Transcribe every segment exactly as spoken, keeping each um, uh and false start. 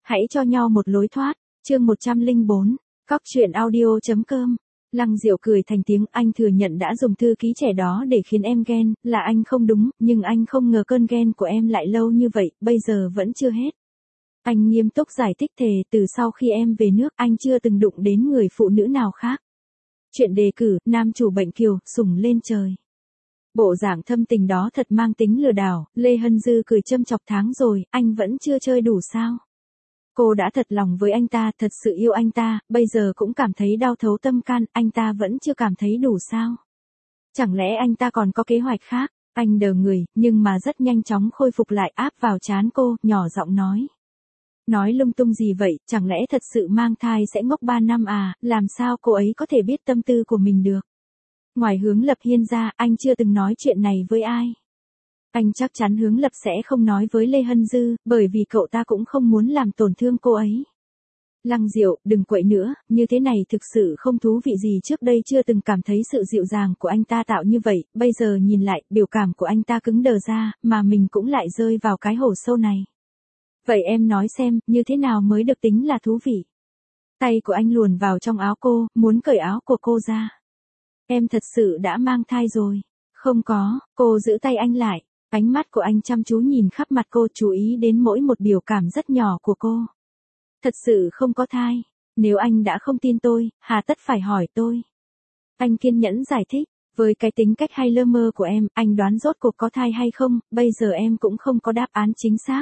Hãy cho nhau một lối thoát. Chương một trăm lẻ bốn. Cóc truyện audio chấm com. Lăng Diệu cười thành tiếng, anh thừa nhận đã dùng thư ký trẻ đó để khiến em ghen, là anh không đúng, nhưng anh không ngờ cơn ghen của em lại lâu như vậy, bây giờ vẫn chưa hết. Anh nghiêm túc giải thích thề, từ sau khi em về nước, anh chưa từng đụng đến người phụ nữ nào khác. Chuyện đề cử, nam chủ bệnh kiều, sủng lên trời. Bộ dạng thâm tình đó thật mang tính lừa đảo, Lê Hân Dư cười châm chọc, tháng rồi, anh vẫn chưa chơi đủ sao? Cô đã thật lòng với anh ta, thật sự yêu anh ta, bây giờ cũng cảm thấy đau thấu tâm can, anh ta vẫn chưa cảm thấy đủ sao? Chẳng lẽ anh ta còn có kế hoạch khác? Anh đờ người, nhưng mà rất nhanh chóng khôi phục lại, áp vào trán cô, nhỏ giọng nói. Nói lung tung gì vậy, chẳng lẽ thật sự mang thai sẽ ngốc ba năm à, làm sao cô ấy có thể biết tâm tư của mình được? Ngoài Hướng Lập Hiên ra, anh chưa từng nói chuyện này với ai. Anh chắc chắn Hướng Lập sẽ không nói với Lê Hân Dư, bởi vì cậu ta cũng không muốn làm tổn thương cô ấy. Lăng Diệu, đừng quậy nữa, như thế này thực sự không thú vị gì, trước đây chưa từng cảm thấy sự dịu dàng của anh ta tạo như vậy, bây giờ nhìn lại, biểu cảm của anh ta cứng đờ ra, mà mình cũng lại rơi vào cái hổ sâu này. Vậy em nói xem, như thế nào mới được tính là thú vị? Tay của anh luồn vào trong áo cô, muốn cởi áo của cô ra. Em thật sự đã mang thai rồi. Không có, cô giữ tay anh lại. Ánh mắt của anh chăm chú nhìn khắp mặt cô, chú ý đến mỗi một biểu cảm rất nhỏ của cô. Thật sự không có thai. Nếu anh đã không tin tôi, hà tất phải hỏi tôi. Anh kiên nhẫn giải thích. Với cái tính cách hay lơ mơ của em, anh đoán rốt cuộc có thai hay không, bây giờ em cũng không có đáp án chính xác.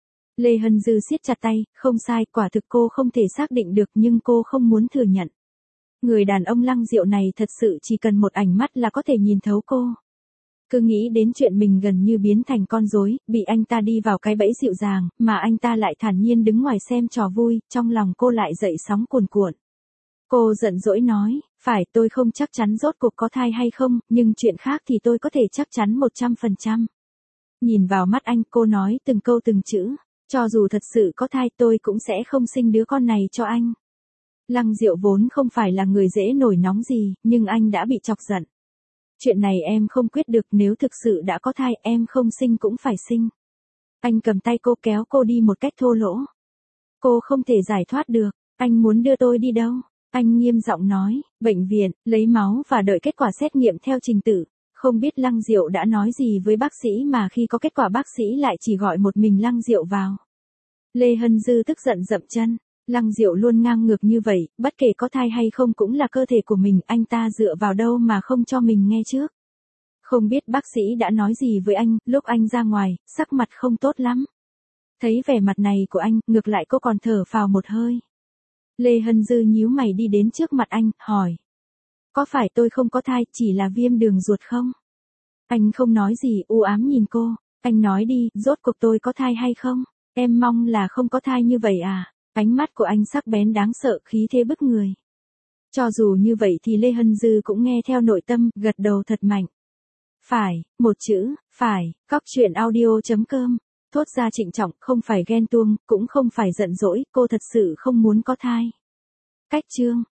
Lê Hân Dư siết chặt tay, không sai, quả thực cô không thể xác định được, nhưng cô không muốn thừa nhận. Người đàn ông Lăng Diệu này thật sự chỉ cần một ánh mắt là có thể nhìn thấu cô. Cứ nghĩ đến chuyện mình gần như biến thành con rối, bị anh ta đi vào cái bẫy dịu dàng, mà anh ta lại thản nhiên đứng ngoài xem trò vui, trong lòng cô lại dậy sóng cuồn cuộn. Cô giận dỗi nói, phải, tôi không chắc chắn rốt cuộc có thai hay không, nhưng chuyện khác thì tôi có thể chắc chắn một trăm phần trăm. Nhìn vào mắt anh, cô nói từng câu từng chữ, cho dù thật sự có thai tôi cũng sẽ không sinh đứa con này cho anh. Lăng Diệu vốn không phải là người dễ nổi nóng gì, nhưng anh đã bị chọc giận. Chuyện này em không quyết được, nếu thực sự đã có thai em không sinh cũng phải sinh. Anh cầm tay cô kéo cô đi một cách thô lỗ. Cô không thể giải thoát được, anh muốn đưa tôi đi đâu? Anh nghiêm giọng nói, bệnh viện, lấy máu và đợi kết quả xét nghiệm theo trình tự. Không biết Lăng Diệu đã nói gì với bác sĩ mà khi có kết quả bác sĩ lại chỉ gọi một mình Lăng Diệu vào. Lê Hân Dư tức giận dậm chân. Lăng Diệu luôn ngang ngược như vậy, bất kể có thai hay không cũng là cơ thể của mình, anh ta dựa vào đâu mà không cho mình nghe trước. Không biết bác sĩ đã nói gì với anh, lúc anh ra ngoài, sắc mặt không tốt lắm. Thấy vẻ mặt này của anh, ngược lại cô còn thở phào một hơi. Lê Hân Dư nhíu mày đi đến trước mặt anh, hỏi. Có phải tôi không có thai, chỉ là viêm đường ruột không? Anh không nói gì, u ám nhìn cô. Anh nói đi, rốt cuộc tôi có thai hay không? Em mong là không có thai như vậy à? Ánh mắt của anh sắc bén đáng sợ, khí thế bức người. Cho dù như vậy thì Lê Hân Dư cũng nghe theo nội tâm, gật đầu thật mạnh. Phải, một chữ, phải, cóc truyện audio chấm com. Thốt ra trịnh trọng, không phải ghen tuông, cũng không phải giận dỗi, cô thật sự không muốn có thai. Cách chương.